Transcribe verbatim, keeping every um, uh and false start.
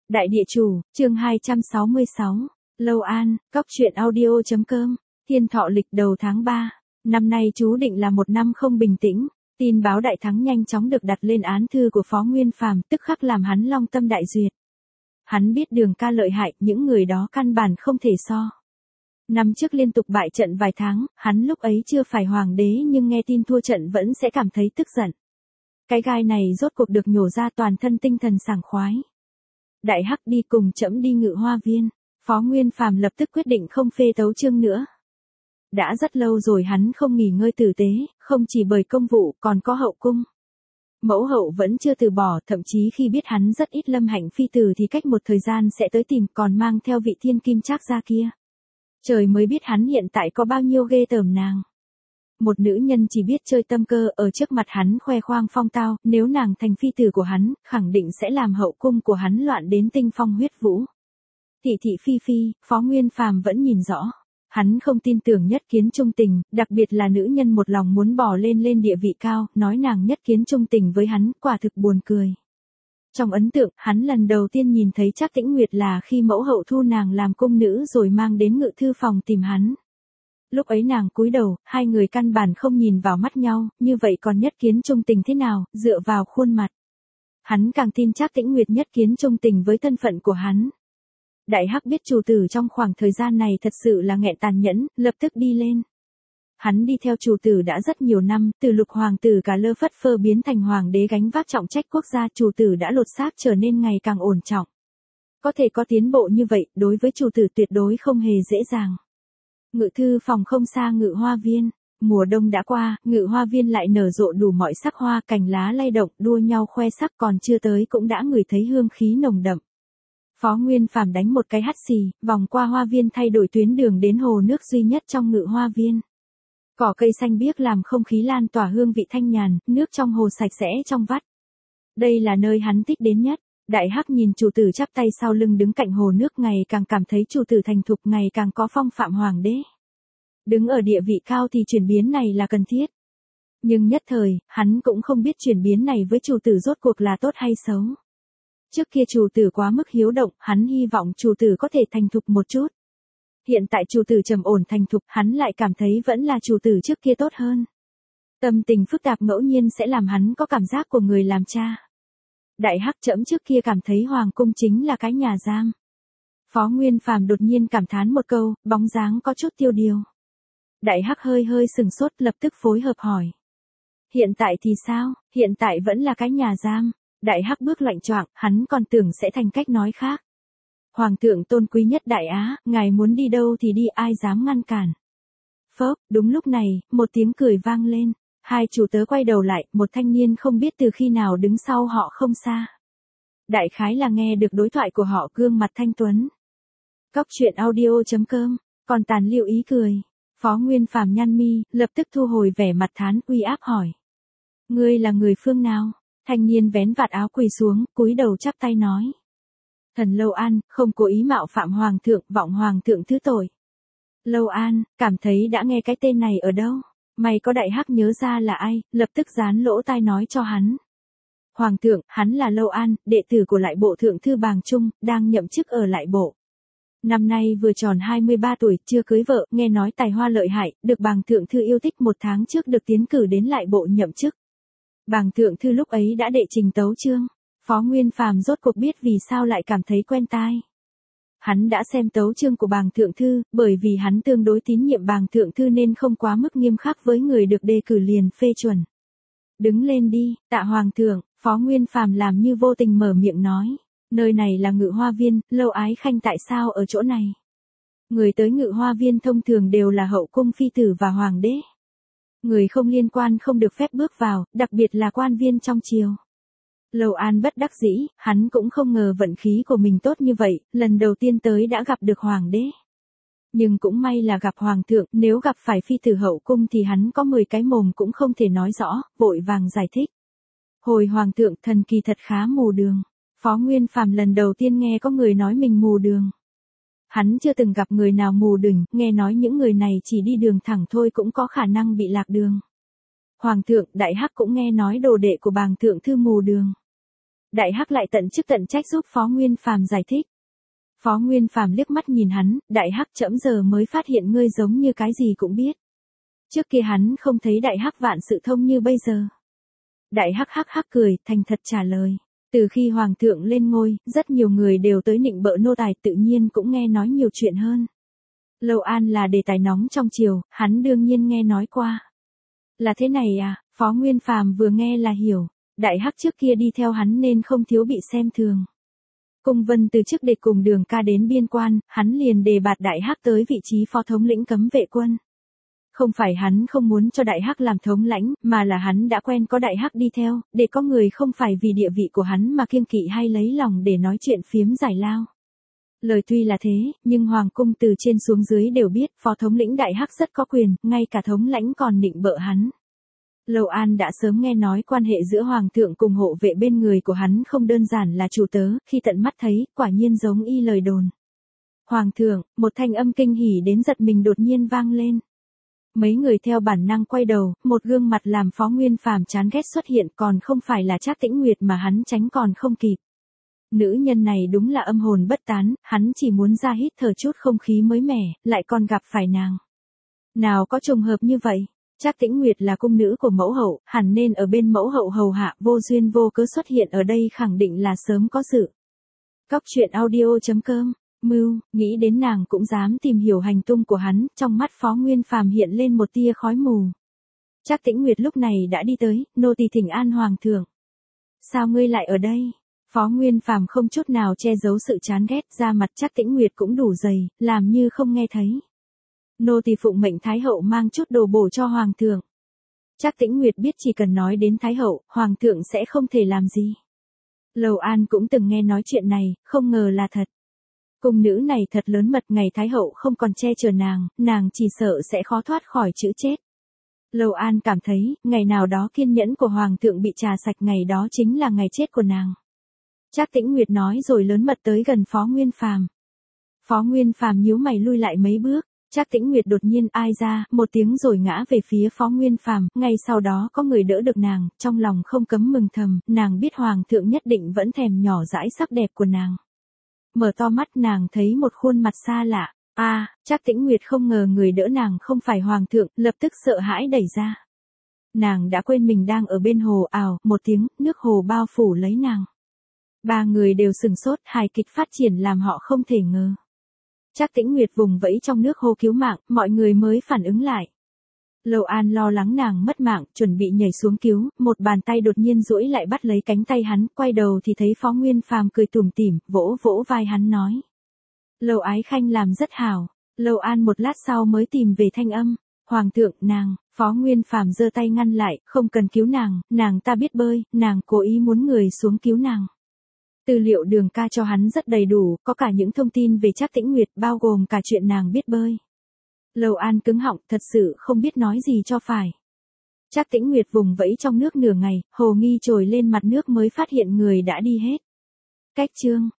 Đại địa chủ, chương hai trăm sáu mươi sáu, Lâu An, cóc truyện audio.com, thiên thọ lịch đầu tháng ba. Năm nay chú định là một năm không bình tĩnh, tin báo đại thắng nhanh chóng được đặt lên án thư của Phó Nguyên Phàm, tức khắc làm hắn long tâm đại duyệt. Hắn biết Đường Ca lợi hại, những người đó căn bản không thể so. Năm trước liên tục bại trận vài tháng, hắn lúc ấy chưa phải hoàng đế nhưng nghe tin thua trận vẫn sẽ cảm thấy tức giận. Cái gai này rốt cuộc được nhổ ra, toàn thân tinh thần sảng khoái. Đại Hắc đi cùng trẫm đi Ngự Hoa Viên. Phó Nguyên Phàm lập tức quyết định không phê tấu chương nữa. Đã rất lâu rồi hắn không nghỉ ngơi tử tế, không chỉ bởi công vụ còn có hậu cung. Mẫu hậu vẫn chưa từ bỏ, thậm chí khi biết hắn rất ít lâm hạnh phi tử thì cách một thời gian sẽ tới tìm, còn mang theo vị thiên kim trác gia kia. Trời mới biết hắn hiện tại có bao nhiêu ghê tởm nàng. Một nữ nhân chỉ biết chơi tâm cơ, ở trước mặt hắn khoe khoang phong tao, nếu nàng thành phi tử của hắn, khẳng định sẽ làm hậu cung của hắn loạn đến tinh phong huyết vũ. Thị thị phi phi, Phó Nguyên Phàm vẫn nhìn rõ. Hắn không tin tưởng Nhất Kiến trung tình, đặc biệt là nữ nhân một lòng muốn bỏ lên lên địa vị cao, nói nàng Nhất Kiến trung tình với hắn, quả thực buồn cười. Trong ấn tượng, hắn lần đầu tiên nhìn thấy Trác Tĩnh Nguyệt là khi mẫu hậu thu nàng làm cung nữ rồi mang đến ngự thư phòng tìm hắn. Lúc ấy nàng cúi đầu, hai người căn bản không nhìn vào mắt nhau, như vậy còn Nhất Kiến trung tình thế nào, dựa vào khuôn mặt. Hắn càng tin Trác Tĩnh Nguyệt Nhất Kiến trung tình với thân phận của hắn. Đại Hắc biết chủ tử trong khoảng thời gian này thật sự là nghẹn tàn nhẫn, lập tức đi lên. Hắn đi theo chủ tử đã rất nhiều năm, từ lục hoàng tử cả lơ phất phơ biến thành hoàng đế gánh vác trọng trách quốc gia, chủ tử đã lột xác trở nên ngày càng ổn trọng. Có thể có tiến bộ như vậy, đối với chủ tử tuyệt đối không hề dễ dàng. Ngự thư phòng không xa Ngự Hoa Viên. Mùa đông đã qua, Ngự Hoa Viên lại nở rộ đủ mọi sắc hoa, cành lá lay động, đua nhau khoe sắc, còn chưa tới cũng đã ngửi thấy hương khí nồng đậm. Phó Nguyên Phàm đánh một cái hắt xì, vòng qua hoa viên thay đổi tuyến đường đến hồ nước duy nhất trong Ngự Hoa Viên. Cỏ cây xanh biếc làm không khí lan tỏa hương vị thanh nhàn, nước trong hồ sạch sẽ trong vắt. Đây là nơi hắn thích đến nhất. Đại Hắc nhìn chủ tử chắp tay sau lưng đứng cạnh hồ nước, ngày càng cảm thấy chủ tử thành thục, ngày càng có phong phạm hoàng đế. Đứng ở địa vị cao thì chuyển biến này là cần thiết. Nhưng nhất thời, hắn cũng không biết chuyển biến này với chủ tử rốt cuộc là tốt hay xấu. Trước kia chủ tử quá mức hiếu động, hắn hy vọng chủ tử có thể thành thục một chút. Hiện tại chủ tử trầm ổn thành thục, hắn lại cảm thấy vẫn là chủ tử trước kia tốt hơn. Tâm tình phức tạp ngẫu nhiên sẽ làm hắn có cảm giác của người làm cha. Đại Hắc trẫm trước kia cảm thấy hoàng cung chính là cái nhà giam. Phó Nguyên Phàm đột nhiên cảm thán một câu, bóng dáng có chút tiêu điều. Đại Hắc hơi hơi sừng sốt, lập tức phối hợp hỏi. Hiện tại thì sao, hiện tại vẫn là cái nhà giam. Đại Hắc bước loạnh choạng, hắn còn tưởng sẽ thành cách nói khác. Hoàng thượng tôn quý nhất Đại Á, ngài muốn đi đâu thì đi, ai dám ngăn cản. Phốc, đúng lúc này, một tiếng cười vang lên. Hai chủ tớ quay đầu lại, một thanh niên không biết từ khi nào đứng sau họ không xa. Đại khái là nghe được đối thoại của họ, gương mặt thanh tuấn. Cóc truyện audio.com, còn tàn lưu ý cười. Phó Nguyên Phàm nhăn mi, lập tức thu hồi vẻ mặt thán uy áp hỏi. Ngươi là người phương nào? Thanh niên vén vạt áo quỳ xuống, cúi đầu chắp tay nói. Thần Lâu An, không cố ý mạo phạm hoàng thượng, vọng hoàng thượng thứ tội. Lâu An, cảm thấy đã nghe cái tên này ở đâu? May có Đại Hắc nhớ ra là ai, lập tức dán lỗ tai nói cho hắn. Hoàng thượng, hắn là Lâu An, đệ tử của lại bộ thượng thư Bàng Trung, đang nhậm chức ở lại bộ. Năm nay vừa tròn hai mươi ba tuổi, chưa cưới vợ, nghe nói tài hoa lợi hại, được Bàng thượng thư yêu thích, một tháng trước được tiến cử đến lại bộ nhậm chức. Bàng thượng thư lúc ấy đã đệ trình tấu chương. Phó Nguyên Phàm rốt cuộc biết vì sao lại cảm thấy quen tai. Hắn đã xem tấu chương của Bàng thượng thư, bởi vì hắn tương đối tín nhiệm Bàng thượng thư nên không quá mức nghiêm khắc với người được đề cử liền phê chuẩn. Đứng lên đi, tạ hoàng thượng. Phó Nguyên Phàm làm như vô tình mở miệng nói. Nơi này là Ngự Hoa Viên, Lâu Ái Khanh tại sao ở chỗ này? Người tới Ngự Hoa Viên thông thường đều là hậu cung phi tử và hoàng đế. Người không liên quan không được phép bước vào, đặc biệt là quan viên trong triều. Lâu An bất đắc dĩ, hắn cũng không ngờ vận khí của mình tốt như vậy, lần đầu tiên tới đã gặp được hoàng đế. Nhưng cũng may là gặp hoàng thượng, nếu gặp phải phi tử hậu cung thì hắn có mười cái mồm cũng không thể nói rõ, vội vàng giải thích. Hồi hoàng thượng, thần kỳ thật khá mù đường. Phó Nguyên Phàm lần đầu tiên nghe có người nói mình mù đường. Hắn chưa từng gặp người nào mù đường, nghe nói những người này chỉ đi đường thẳng thôi cũng có khả năng bị lạc đường. Hoàng thượng, Đại Hắc cũng nghe nói đồ đệ của Bàng thượng thư mù đường. Đại Hắc lại tận chức tận trách giúp Phó Nguyên Phàm giải thích. Phó Nguyên Phàm liếc mắt nhìn hắn, Đại Hắc trẫm giờ mới phát hiện ngươi giống như cái gì cũng biết. Trước kia hắn không thấy Đại Hắc vạn sự thông như bây giờ. Đại Hắc hắc hắc cười, thành thật trả lời. Từ khi Hoàng thượng lên ngôi, rất nhiều người đều tới nịnh bợ nô tài, tự nhiên cũng nghe nói nhiều chuyện hơn. Lâu An là đề tài nóng trong triều, hắn đương nhiên nghe nói qua. Là thế này à, Phó Nguyên Phàm vừa nghe là hiểu. Đại Hắc trước kia đi theo hắn nên không thiếu bị xem thường. Cung Vân từ trước để cùng Đường Ca đến biên quan, hắn liền đề bạt Đại Hắc tới vị trí phó thống lĩnh cấm vệ quân. Không phải hắn không muốn cho Đại Hắc làm thống lãnh, mà là hắn đã quen có Đại Hắc đi theo, để có người không phải vì địa vị của hắn mà kiêng kỵ hay lấy lòng để nói chuyện phiếm giải lao. Lời tuy là thế, nhưng Hoàng cung từ trên xuống dưới đều biết, phó thống lĩnh Đại Hắc rất có quyền, ngay cả thống lãnh còn nịnh bợ hắn. Lâu An đã sớm nghe nói quan hệ giữa Hoàng thượng cùng hộ vệ bên người của hắn không đơn giản là chủ tớ, khi tận mắt thấy, quả nhiên giống y lời đồn. Hoàng thượng, một thanh âm kinh hỉ đến giật mình đột nhiên vang lên. Mấy người theo bản năng quay đầu, một gương mặt làm Phó Nguyên Phàm chán ghét xuất hiện, còn không phải là Trác Tĩnh Nguyệt mà hắn tránh còn không kịp. Nữ nhân này đúng là âm hồn bất tán, hắn chỉ muốn ra hít thở chút không khí mới mẻ, lại còn gặp phải nàng. Nào có trùng hợp như vậy? Trác Tĩnh Nguyệt là cung nữ của mẫu hậu, hẳn nên ở bên mẫu hậu hầu hạ, vô duyên vô cớ xuất hiện ở đây khẳng định là sớm có dự. Cóc truyện audio chấm com. Mưu, nghĩ đến nàng cũng dám tìm hiểu hành tung của hắn, trong mắt Phó Nguyên Phàm hiện lên một tia khói mù. Trác Tĩnh Nguyệt lúc này đã đi tới, nô tỳ thỉnh an Hoàng thượng. Sao ngươi lại ở đây? Phó Nguyên Phàm không chút nào che giấu sự chán ghét, ra mặt Trác Tĩnh Nguyệt cũng đủ dày, làm như không nghe thấy. Nô tỳ phụng mệnh Thái hậu mang chút đồ bổ cho Hoàng thượng. Trác Tĩnh Nguyệt biết chỉ cần nói đến Thái hậu, Hoàng thượng sẽ không thể làm gì. Lầu An cũng từng nghe nói chuyện này, không ngờ là thật. Cung nữ này thật lớn mật, ngày Thái hậu không còn che chở nàng, nàng chỉ sợ sẽ khó thoát khỏi chữ chết. Lầu An cảm thấy, ngày nào đó kiên nhẫn của Hoàng thượng bị trà sạch, ngày đó chính là ngày chết của nàng. Trác Tĩnh Nguyệt nói rồi lớn mật tới gần Phó Nguyên Phàm. Phó Nguyên Phàm nhíu mày lui lại mấy bước, Trác Tĩnh Nguyệt đột nhiên ai ra, một tiếng rồi ngã về phía Phó Nguyên Phàm, ngay sau đó có người đỡ được nàng, trong lòng không cấm mừng thầm, nàng biết Hoàng thượng nhất định vẫn thèm nhỏ dãi sắc đẹp của nàng. Mở to mắt nàng thấy một khuôn mặt xa lạ, a, à, Trác Tĩnh Nguyệt không ngờ người đỡ nàng không phải Hoàng thượng, lập tức sợ hãi đẩy ra. Nàng đã quên mình đang ở bên hồ, ào, một tiếng, nước hồ bao phủ lấy nàng. Ba người đều sừng sốt, hài kịch phát triển làm họ không thể ngờ. Trác Tĩnh Nguyệt vùng vẫy trong nước hồ cứu mạng, mọi người mới phản ứng lại. Lâu An lo lắng nàng mất mạng, chuẩn bị nhảy xuống cứu, một bàn tay đột nhiên duỗi lại bắt lấy cánh tay hắn, quay đầu thì thấy Phó Nguyên Phàm cười tủm tỉm, vỗ vỗ vai hắn nói. Lâu ái khanh làm rất hảo. Lâu An một lát sau mới tìm về thanh âm. Hoàng thượng, nàng, Phó Nguyên Phàm giơ tay ngăn lại, không cần cứu nàng, nàng ta biết bơi, nàng cố ý muốn người xuống cứu nàng. Tư liệu Đường Ca cho hắn rất đầy đủ, có cả những thông tin về Trác Tĩnh Nguyệt, bao gồm cả chuyện nàng biết bơi. Lâu An cứng họng, thật sự không biết nói gì cho phải. Trác Tĩnh Nguyệt vùng vẫy trong nước nửa ngày, hồ nghi trồi lên mặt nước mới phát hiện người đã đi hết. Cách chương